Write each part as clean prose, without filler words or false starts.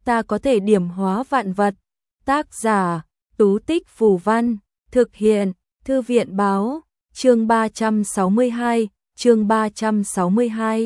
ta có thể điểm hóa vạn vật. Tác giả, Tú Tích Phù Văn, thực hiện, Thư viện Báo, chương 362, chương 362.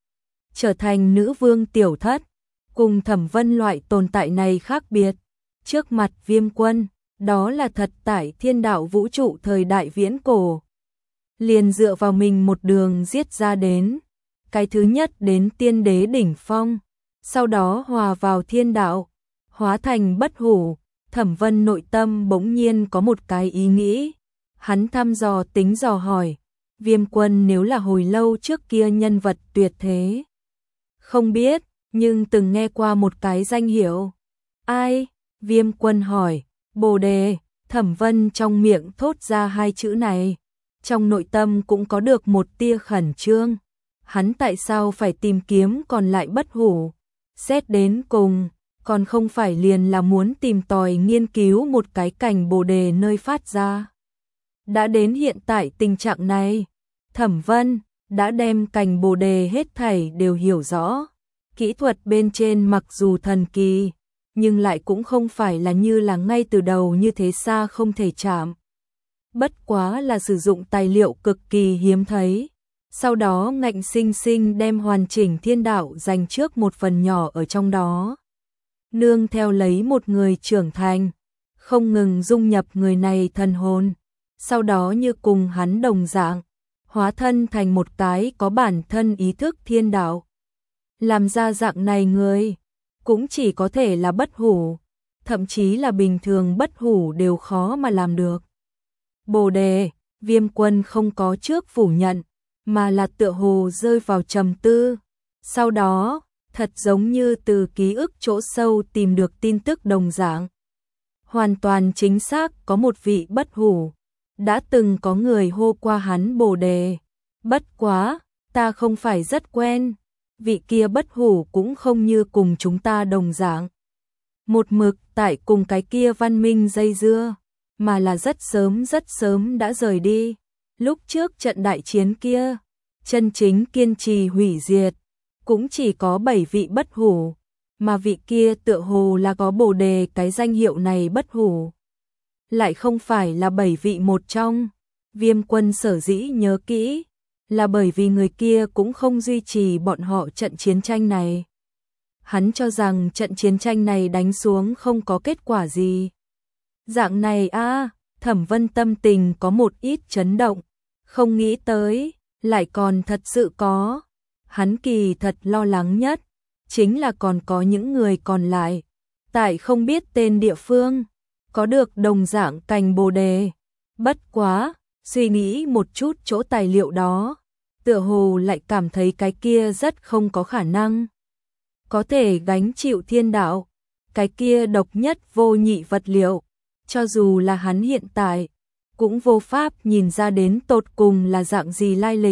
Trở thành nữ vương tiểu thất, cùng Thẩm Vân loại tồn tại này khác biệt. Trước mặt Viêm Quân, đó là thật tại thiên đạo vũ trụ thời đại viễn cổ. Liền dựa vào mình một đường giết ra đến. Cái thứ nhất đến tiên đế đỉnh phong, sau đó hòa vào thiên đạo, hóa thành bất hủ. Thẩm Vân nội tâm bỗng nhiên có một cái ý nghĩ. Hắn thăm dò tính dò hỏi, Viêm Quân nếu là hồi lâu trước kia nhân vật tuyệt thế. Không biết, nhưng từng nghe qua một cái danh hiệu. Ai? Viêm Quân hỏi. Bồ Đề. Thẩm Vân trong miệng thốt ra hai chữ này. Trong nội tâm cũng có được một tia khẩn trương. Hắn tại sao phải tìm kiếm còn lại bất hủ? Xét đến cùng, còn không phải liền là muốn tìm tòi nghiên cứu một cái cành Bồ Đề nơi phát ra. Đã đến hiện tại tình trạng này, Thẩm Vân đã đem cành Bồ Đề hết thảy đều hiểu rõ. Kỹ thuật bên trên mặc dù thần kỳ, nhưng lại cũng không phải là như là ngay từ đầu như thế xa không thể chạm. Bất quá là sử dụng tài liệu cực kỳ hiếm thấy. Sau đó ngạnh sinh sinh đem hoàn chỉnh thiên đạo dành trước một phần nhỏ ở trong đó. Nương theo lấy một người trưởng thành, không ngừng dung nhập người này thần hồn. Sau đó như cùng hắn đồng dạng, hóa thân thành một cái có bản thân ý thức thiên đạo. Làm ra dạng này người, cũng chỉ có thể là bất hủ, thậm chí là bình thường bất hủ đều khó mà làm được. Bồ Đề, Viêm Quân không có trước phủ nhận, mà là tựa hồ rơi vào trầm tư. Sau đó, thật giống như từ ký ức chỗ sâu tìm được tin tức đồng dạng. Hoàn toàn chính xác có một vị bất hủ. Đã từng có người hô qua hắn Bồ Đề. Bất quá, ta không phải rất quen. Vị kia bất hủ cũng không như cùng chúng ta đồng dạng. Một mực tại cùng cái kia văn minh dây dưa, mà là rất sớm đã rời đi. Lúc trước trận đại chiến kia, chân chính kiên trì hủy diệt, cũng chỉ có 7 vị bất hủ, mà vị kia tựa hồ là có Bồ Đề cái danh hiệu này bất hủ. Lại không phải là 7 vị một trong. Viêm Quân sở dĩ nhớ kỹ, là bởi vì người kia cũng không duy trì bọn họ trận chiến tranh này. Hắn cho rằng trận chiến tranh này đánh xuống không có kết quả gì. Dạng này Thẩm Vân tâm tình có một ít chấn động, không nghĩ tới, lại còn thật sự có. Hắn kỳ thật lo lắng nhất, chính là còn có những người còn lại, tại không biết tên địa phương, có được đồng dạng cành Bồ Đề. Bất quá, suy nghĩ một chút chỗ tài liệu đó, tựa hồ lại cảm thấy cái kia rất không có khả năng. Có thể gánh chịu thiên đạo, cái kia độc nhất vô nhị vật liệu, cho dù là hắn hiện tại, cũng vô pháp nhìn ra đến tột cùng là dạng gì lai lịch.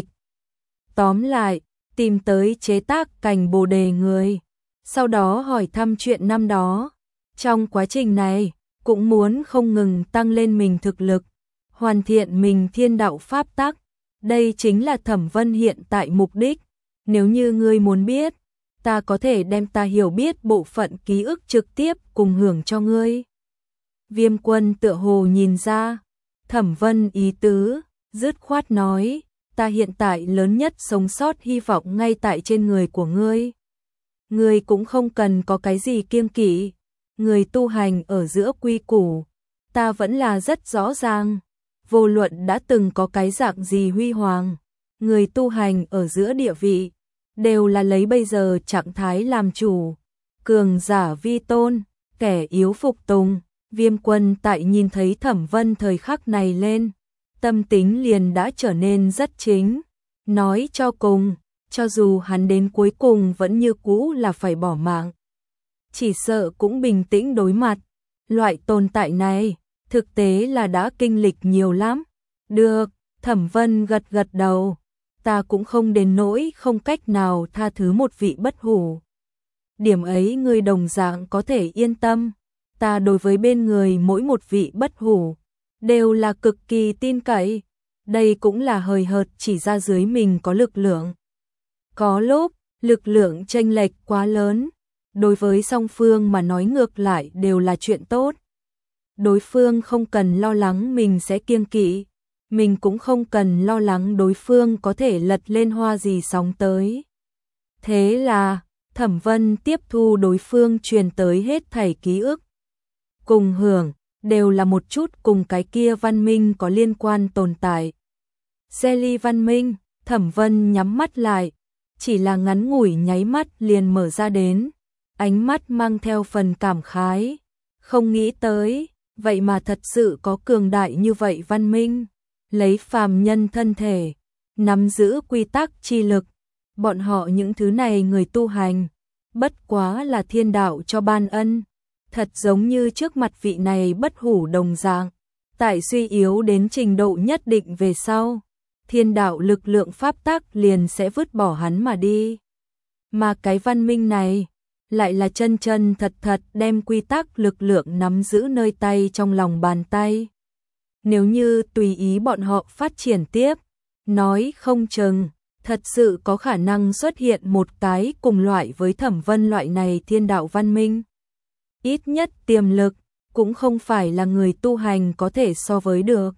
Tóm lại, tìm tới chế tác cành Bồ Đề người, sau đó hỏi thăm chuyện năm đó. Trong quá trình này, cũng muốn không ngừng tăng lên mình thực lực, hoàn thiện mình thiên đạo pháp tắc. Đây chính là Thẩm Vân hiện tại mục đích. Nếu như ngươi muốn biết, ta có thể đem ta hiểu biết bộ phận ký ức trực tiếp cùng hưởng cho ngươi. Viêm Quân tựa hồ nhìn ra Thẩm Vân ý tứ, dứt khoát nói, ta hiện tại lớn nhất sống sót hy vọng ngay tại trên người của ngươi. Ngươi cũng không cần có cái gì kiêng kỵ, người tu hành ở giữa quy củ, ta vẫn là rất rõ ràng. Vô luận đã từng có cái dạng gì huy hoàng, người tu hành ở giữa địa vị, đều là lấy bây giờ trạng thái làm chủ. Cường giả vi tôn, kẻ yếu phục tùng. Viêm Quân tại nhìn thấy Thẩm Vân thời khắc này lên, tâm tính liền đã trở nên rất chính. Nói cho cùng, cho dù hắn đến cuối cùng vẫn như cũ là phải bỏ mạng, chỉ sợ cũng bình tĩnh đối mặt. Loại tồn tại này, thực tế là đã kinh lịch nhiều lắm. Được, Thẩm Vân gật gật đầu, ta cũng không đến nỗi không cách nào tha thứ một vị bất hủ. Điểm ấy ngươi đồng dạng có thể yên tâm. Ta đối với bên người mỗi một vị bất hủ, đều là cực kỳ tin cậy. Đây cũng là hời hợt chỉ ra dưới mình có lực lượng. Có lúc, lực lượng chênh lệch quá lớn, đối với song phương mà nói ngược lại đều là chuyện tốt. Đối phương không cần lo lắng mình sẽ kiêng kỵ, mình cũng không cần lo lắng đối phương có thể lật lên hoa gì sóng tới. Thế là, Thẩm Vân tiếp thu đối phương truyền tới hết thảy ký ức. Cùng hưởng, đều là một chút cùng cái kia văn minh có liên quan tồn tại. Selly văn minh, Thẩm Vân nhắm mắt lại, chỉ là ngắn ngủi nháy mắt liền mở ra đến, ánh mắt mang theo phần cảm khái, không nghĩ tới, vậy mà thật sự có cường đại như vậy văn minh, lấy phàm nhân thân thể, nắm giữ quy tắc chi lực, bọn họ những thứ này người tu hành, bất quá là thiên đạo cho ban ân, thật giống như trước mặt vị này bất hủ đồng dạng, tại suy yếu đến trình độ nhất định về sau, thiên đạo lực lượng pháp tắc liền sẽ vứt bỏ hắn mà đi. Mà cái văn minh này, lại là chân chân thật thật đem quy tắc lực lượng nắm giữ nơi tay trong lòng bàn tay. Nếu như tùy ý bọn họ phát triển tiếp, nói không chừng, thật sự có khả năng xuất hiện một cái cùng loại với Thẩm Vân loại này thiên đạo văn minh. Ít nhất tiềm lực, cũng không phải là người tu hành có thể so với được.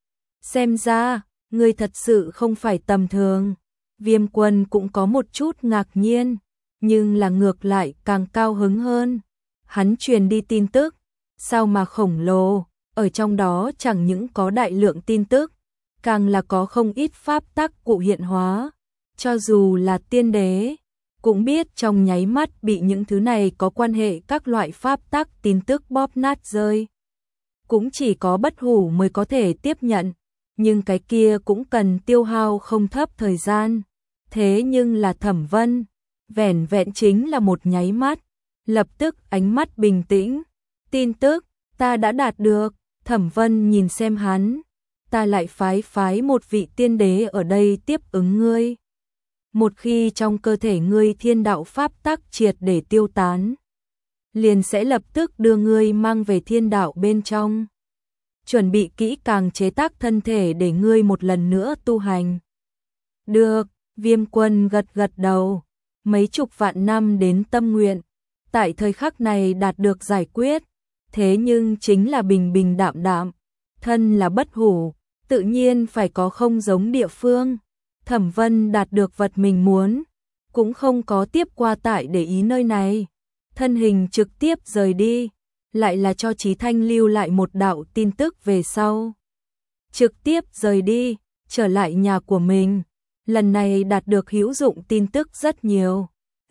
Xem ra, người thật sự không phải tầm thường. Viêm Quân cũng có một chút ngạc nhiên, nhưng là ngược lại càng cao hứng hơn. Hắn truyền đi tin tức, sao mà khổng lồ, ở trong đó chẳng những có đại lượng tin tức, càng là có không ít pháp tắc cụ hiện hóa. Cho dù là tiên đế, cũng biết trong nháy mắt bị những thứ này có quan hệ các loại pháp tắc tin tức bóp nát rơi. Cũng chỉ có bất hủ mới có thể tiếp nhận, nhưng cái kia cũng cần tiêu hao không thấp thời gian. Thế nhưng là Thẩm Vân, vẻn vẹn chính là một nháy mắt, lập tức ánh mắt bình tĩnh. Tin tức, ta đã đạt được. Thẩm Vân nhìn xem hắn, ta lại phái một vị tiên đế ở đây tiếp ứng ngươi. Một khi trong cơ thể ngươi thiên đạo pháp tắc triệt để tiêu tán, liền sẽ lập tức đưa ngươi mang về thiên đạo bên trong. Chuẩn bị kỹ càng chế tác thân thể để ngươi một lần nữa tu hành. Được, Viêm Quân gật gật đầu, mấy chục vạn năm đến tâm nguyện, tại thời khắc này đạt được giải quyết, thế nhưng chính là bình bình đạm đạm, thân là bất hủ, tự nhiên phải có không giống địa phương. Thẩm Vân đạt được vật mình muốn, cũng không có tiếp qua tại để ý nơi này, thân hình trực tiếp rời đi, lại là cho Chí Thanh lưu lại một đạo tin tức về sau. Trực tiếp rời đi, trở lại nhà của mình, lần này đạt được hữu dụng tin tức rất nhiều,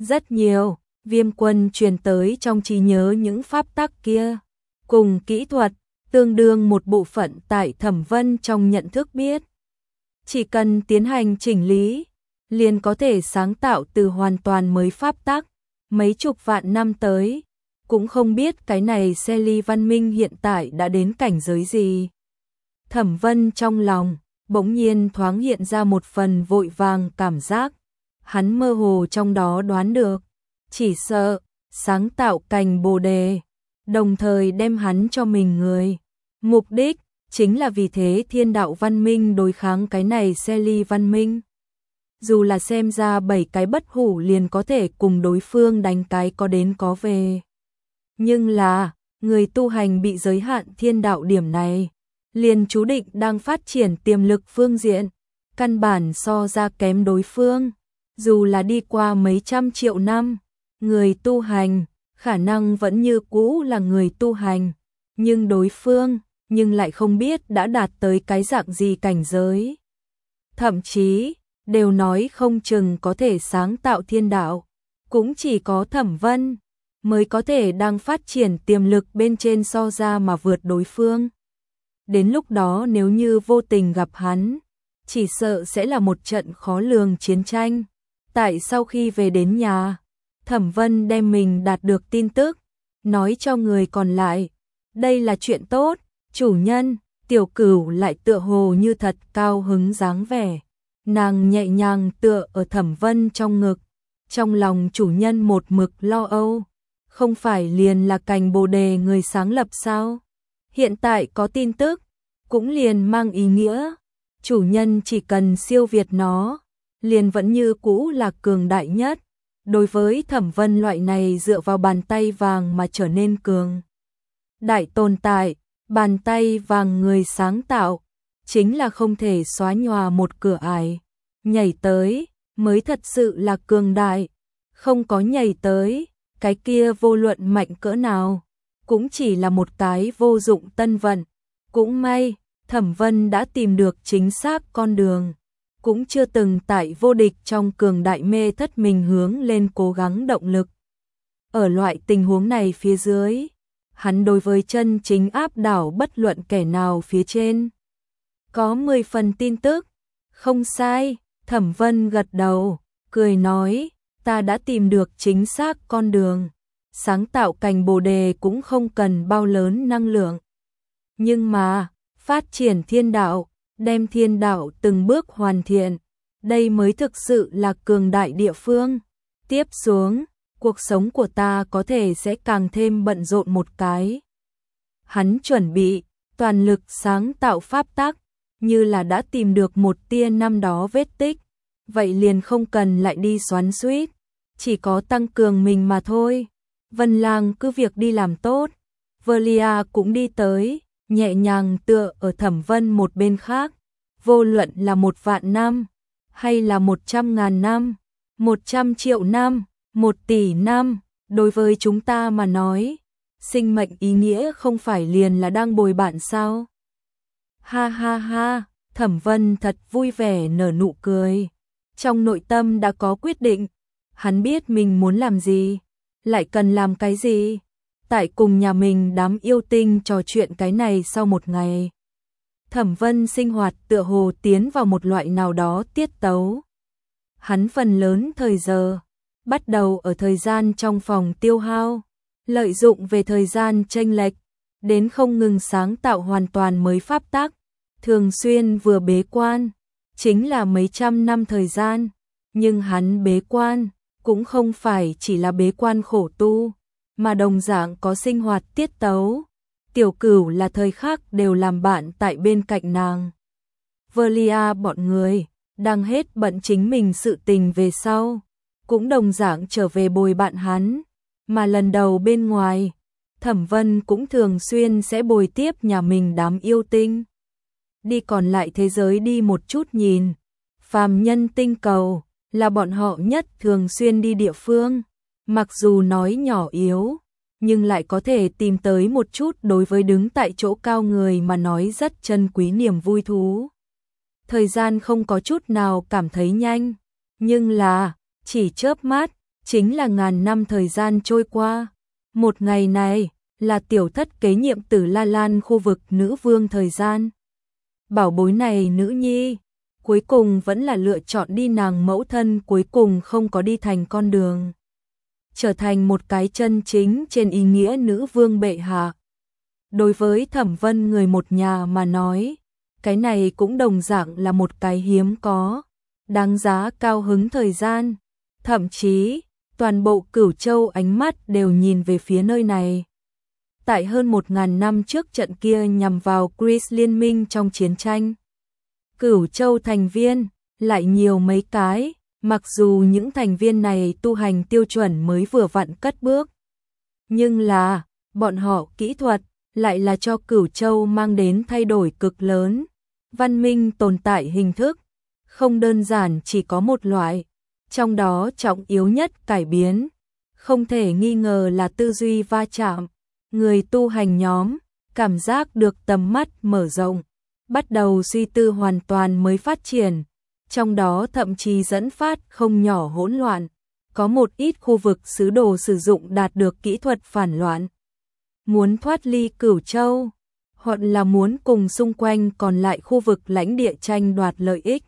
Viêm Quân truyền tới trong trí nhớ những pháp tắc kia, cùng kỹ thuật, tương đương một bộ phận tại Thẩm Vân trong nhận thức biết. Chỉ cần tiến hành chỉnh lý, liền có thể sáng tạo từ hoàn toàn mới pháp tắc, mấy chục vạn năm tới, cũng không biết cái này Selly văn minh hiện tại đã đến cảnh giới gì. Thẩm Vân trong lòng, bỗng nhiên thoáng hiện ra một phần vội vàng cảm giác, hắn mơ hồ trong đó đoán được, chỉ sợ, sáng tạo cành bồ đề, đồng thời đem hắn cho mình người. Mục đích, chính là vì thế thiên đạo văn minh đối kháng cái này Selly văn minh. Dù là xem ra 7 cái bất hủ liền có thể cùng đối phương đánh cái có đến có về. Nhưng là, người tu hành bị giới hạn thiên đạo điểm này, liền chú định đang phát triển tiềm lực phương diện, căn bản so ra kém đối phương. Dù là đi qua mấy trăm triệu năm, người tu hành, khả năng vẫn như cũ là người tu hành, nhưng đối phương, nhưng lại không biết đã đạt tới cái dạng gì cảnh giới. Thậm chí, đều nói không chừng có thể sáng tạo thiên đạo, cũng chỉ có Thẩm Vân mới có thể đang phát triển tiềm lực bên trên so ra mà vượt đối phương. Đến lúc đó nếu như vô tình gặp hắn, chỉ sợ sẽ là một trận khó lường chiến tranh. Tại sau khi về đến nhà, Thẩm Vân đem mình đạt được tin tức, nói cho người còn lại, đây là chuyện tốt. Chủ nhân, Tiểu Cửu lại tựa hồ như thật cao hứng dáng vẻ. Nàng nhẹ nhàng tựa ở Thẩm Vân trong ngực, trong lòng chủ nhân một mực lo âu, không phải liền là cành bồ đề người sáng lập sao? Hiện tại có tin tức, cũng liền mang ý nghĩa, chủ nhân chỉ cần siêu việt nó, liền vẫn như cũ là cường đại nhất. Đối với Thẩm Vân loại này dựa vào bàn tay vàng mà trở nên cường đại tồn tại, bàn tay vàng người sáng tạo, chính là không thể xóa nhòa một cửa ải. Nhảy tới, mới thật sự là cường đại. Không có nhảy tới, cái kia vô luận mạnh cỡ nào, cũng chỉ là một cái vô dụng tân vận. Cũng may, Thẩm Vân đã tìm được chính xác con đường. Cũng chưa từng tại vô địch trong cường đại mê thất mình hướng lên cố gắng động lực. Ở loại tình huống này phía dưới, hắn đối với chân chính áp đảo bất luận kẻ nào phía trên. Có 10 phần tin tức. Không sai, Thẩm Vân gật đầu, cười nói, ta đã tìm được chính xác con đường. Sáng tạo cành bồ đề cũng không cần bao lớn năng lượng. Nhưng mà, phát triển thiên đạo, đem thiên đạo từng bước hoàn thiện, đây mới thực sự là cường đại địa phương. Tiếp xuống, cuộc sống của ta có thể sẽ càng thêm bận rộn một cái. Hắn chuẩn bị, toàn lực sáng tạo pháp tắc, như là đã tìm được một tia năm đó vết tích, vậy liền không cần lại đi xoắn xuýt, chỉ có tăng cường mình mà thôi. Vân Lang cứ việc đi làm tốt, Velia cũng đi tới, nhẹ nhàng tựa ở Thẩm Vân một bên khác, vô luận là 1.000.000 năm, hay là 100.000 năm, 100 triệu năm, 1 tỷ năm, đối với chúng ta mà nói, sinh mệnh ý nghĩa không phải liền là đang bồi bạn sao? Ha ha ha, Thẩm Vân thật vui vẻ nở nụ cười. Trong nội tâm đã có quyết định, hắn biết mình muốn làm gì, lại cần làm cái gì. Tại cùng nhà mình đám yêu tinh trò chuyện cái này sau một ngày, Thẩm Vân sinh hoạt tựa hồ tiến vào một loại nào đó tiết tấu. Hắn phần lớn thời giờ bắt đầu ở thời gian trong phòng tiêu hao, lợi dụng về thời gian chênh lệch, đến không ngừng sáng tạo hoàn toàn mới pháp tắc, thường xuyên vừa bế quan, chính là mấy trăm năm thời gian, nhưng hắn bế quan cũng không phải chỉ là bế quan khổ tu, mà đồng dạng có sinh hoạt tiết tấu. Tiểu Cửu là thời khắc đều làm bạn tại bên cạnh nàng. Velia bọn người đang hết bận chính mình sự tình về sau, cũng đồng dạng trở về bồi bạn hắn, mà lần đầu bên ngoài, Thẩm Vân cũng thường xuyên sẽ bồi tiếp nhà mình đám yêu tinh. Đi còn lại thế giới đi một chút nhìn, phàm nhân tinh cầu là bọn họ nhất thường xuyên đi địa phương, mặc dù nói nhỏ yếu, nhưng lại có thể tìm tới một chút đối với đứng tại chỗ cao người mà nói rất chân quý niềm vui thú. Thời gian không có chút nào cảm thấy nhanh, nhưng là, chỉ chớp mắt, chính là ngàn năm thời gian trôi qua. Một ngày này, là tiểu thất kế nhiệm Tử La Lan khu vực nữ vương thời gian. Bảo bối này nữ nhi, cuối cùng vẫn là lựa chọn đi nàng mẫu thân cuối cùng không có đi thành con đường. Trở thành một cái chân chính trên ý nghĩa nữ vương bệ hạ. Đối với Thẩm Vân người một nhà mà nói, cái này cũng đồng dạng là một cái hiếm có, đáng giá cao hứng thời gian. Thậm chí, toàn bộ Cửu Châu ánh mắt đều nhìn về phía nơi này. Tại hơn 1.000 năm trước trận kia nhằm vào Chris liên minh trong chiến tranh, Cửu Châu thành viên lại nhiều mấy cái, mặc dù những thành viên này tu hành tiêu chuẩn mới vừa vặn cất bước, nhưng là bọn họ kỹ thuật lại là cho Cửu Châu mang đến thay đổi cực lớn. Văn minh tồn tại hình thức không đơn giản chỉ có một loại, trong đó trọng yếu nhất cải biến, không thể nghi ngờ là tư duy va chạm. Người tu hành nhóm cảm giác được tầm mắt mở rộng, bắt đầu suy tư hoàn toàn mới phát triển, trong đó thậm chí dẫn phát không nhỏ hỗn loạn. Có một ít khu vực sứ đồ sử dụng đạt được kỹ thuật phản loạn, muốn thoát ly Cửu Châu, hoặc là muốn cùng xung quanh còn lại khu vực lãnh địa tranh đoạt lợi ích.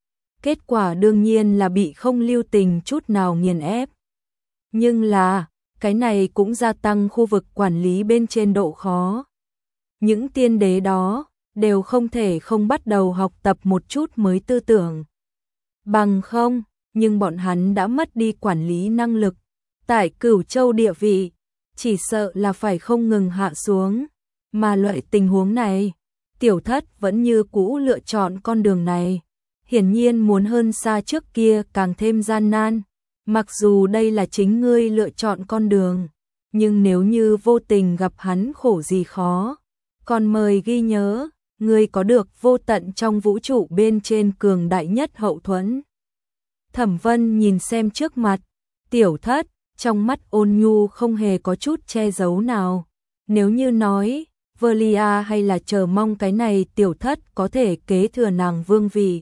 Kết quả đương nhiên là bị không lưu tình chút nào nghiền ép. Nhưng là, cái này cũng gia tăng khu vực quản lý bên trên độ khó. Những tiên đế đó đều không thể không bắt đầu học tập một chút mới tư tưởng. Bằng không, nhưng bọn hắn đã mất đi quản lý năng lực. Tại Cửu Châu địa vị, chỉ sợ là phải không ngừng hạ xuống. Mà loại tình huống này, tiểu thất vẫn như cũ lựa chọn con đường này. Hiển nhiên muốn hơn xa trước kia càng thêm gian nan. Mặc dù đây là chính ngươi lựa chọn con đường, nhưng nếu như vô tình gặp hắn khổ gì khó, còn mời ghi nhớ, ngươi có được vô tận trong vũ trụ bên trên cường đại nhất hậu thuẫn. Thẩm Vân nhìn xem trước mặt, Tiểu Thất, trong mắt ôn nhu không hề có chút che giấu nào. Nếu như nói, Velia hay là chờ mong cái này Tiểu Thất có thể kế thừa nàng vương vị.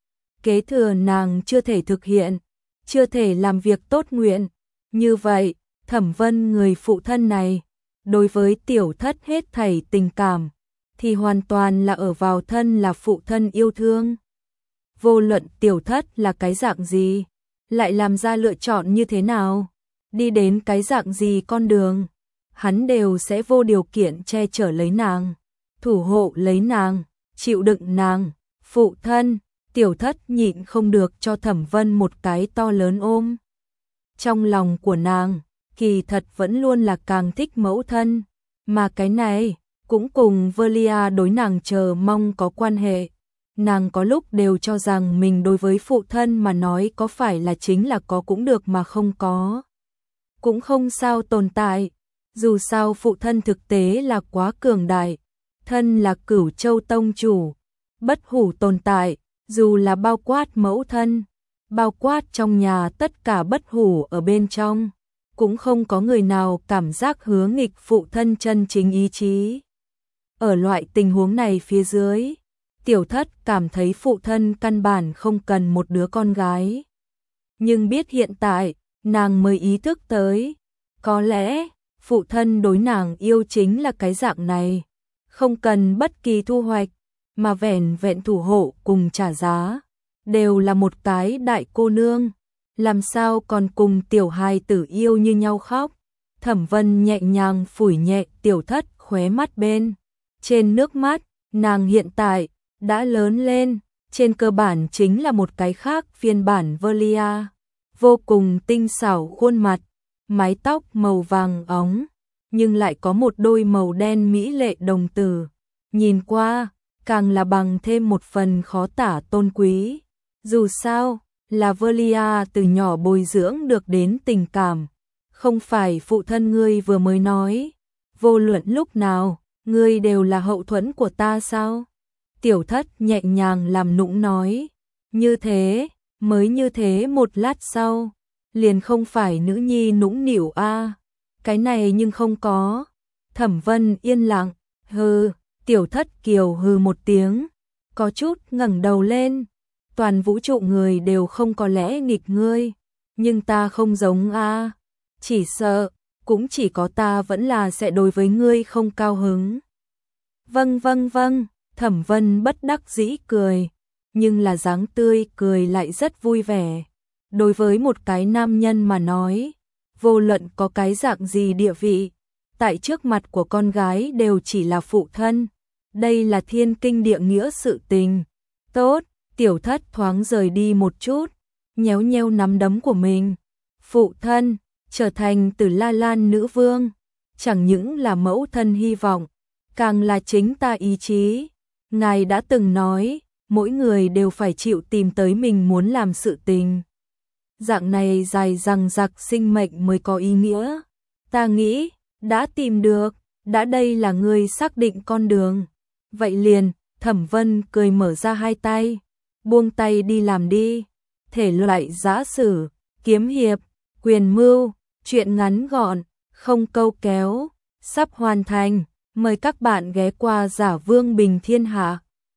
Kế thừa nàng chưa thể thực hiện, chưa thể làm việc tốt nguyện. Như vậy, Thẩm Vân người phụ thân này, đối với Tiểu Thất hết thảy tình cảm, thì hoàn toàn là ở vào thân là phụ thân yêu thương. Vô luận Tiểu Thất là cái dạng gì, lại làm ra lựa chọn như thế nào, đi đến cái dạng gì con đường, hắn đều sẽ vô điều kiện che chở lấy nàng, thủ hộ lấy nàng, chịu đựng nàng. Phụ thân, Tiểu Thất nhịn không được cho Thẩm Vân một cái to lớn ôm. Trong lòng của nàng, kỳ thật vẫn luôn là càng thích mẫu thân, mà cái này cũng cùng Velia đối nàng chờ mong có quan hệ. Nàng có lúc đều cho rằng mình đối với phụ thân mà nói có phải là chính là có cũng được mà không có cũng không sao tồn tại. Dù sao phụ thân thực tế là quá cường đại, thân là Cửu Châu tông chủ, bất hủ tồn tại, dù là bao quát mẫu thân, bao quát trong nhà tất cả bất hủ ở bên trong, cũng không có người nào cảm giác hướng nghịch phụ thân chân chính ý chí. Ở loại tình huống này phía dưới, Tiểu Thất cảm thấy phụ thân căn bản không cần một đứa con gái. Nhưng biết hiện tại, nàng mới ý thức tới, có lẽ phụ thân đối nàng yêu chính là cái dạng này, không cần bất kỳ thu hoạch, mà vẻn vẹn thủ hộ cùng trả giá, đều là một cái đại cô nương, làm sao còn cùng tiểu hài tử yêu như nhau khóc. Thẩm Vân nhẹ nhàng phủi nhẹ Tiểu Thất khóe mắt bên trên nước mắt, nàng hiện tại đã lớn lên, trên cơ bản chính là một cái khác phiên bản Velia, vô cùng tinh xảo khuôn mặt, mái tóc màu vàng óng, nhưng lại có một đôi màu đen mỹ lệ đồng tử, nhìn qua càng là bằng thêm một phần khó tả tôn quý. Dù sao, là Velia từ nhỏ bồi dưỡng được đến tình cảm, không phải phụ thân ngươi vừa mới nói, vô luận lúc nào, ngươi đều là hậu thuẫn của ta sao? Tiểu Thất nhẹ nhàng làm nũng nói, như thế, mới như thế một lát sau, liền không phải nữ nhi nũng nịu a, cái này nhưng không có. Thẩm Vân yên lặng, hừ. Tiểu Thất kiều hừ một tiếng, có chút ngẩng đầu lên, toàn vũ trụ người đều không có lẽ nghịch ngươi, nhưng ta không giống a, chỉ sợ cũng chỉ có ta vẫn là sẽ đối với ngươi không cao hứng. Vâng vâng vâng, Thẩm Vân bất đắc dĩ cười, nhưng là dáng tươi cười lại rất vui vẻ. Đối với một cái nam nhân mà nói, vô luận có cái dạng gì địa vị, tại trước mặt của con gái đều chỉ là phụ thân. Đây là thiên kinh địa nghĩa sự tình. Tốt, Tiểu Thất thoáng rời đi một chút, nhéo nheo nắm đấm của mình. Phụ thân, trở thành Tử La Lan nữ vương, chẳng những là mẫu thân hy vọng, càng là chính ta ý chí. Ngài đã từng nói, mỗi người đều phải chịu tìm tới mình muốn làm sự tình. Dạng này dài dằng dặc sinh mệnh mới có ý nghĩa. Ta nghĩ, đã tìm được, đã đây là người xác định con đường. Vậy liền, Thẩm Vân cười mở ra hai tay, buông tay đi làm đi. Thể loại giã sử, kiếm hiệp, quyền mưu, truyện ngắn gọn, không câu kéo, sắp hoàn thành. Mời các bạn ghé qua Giả Vương Bình Thiên Hạ.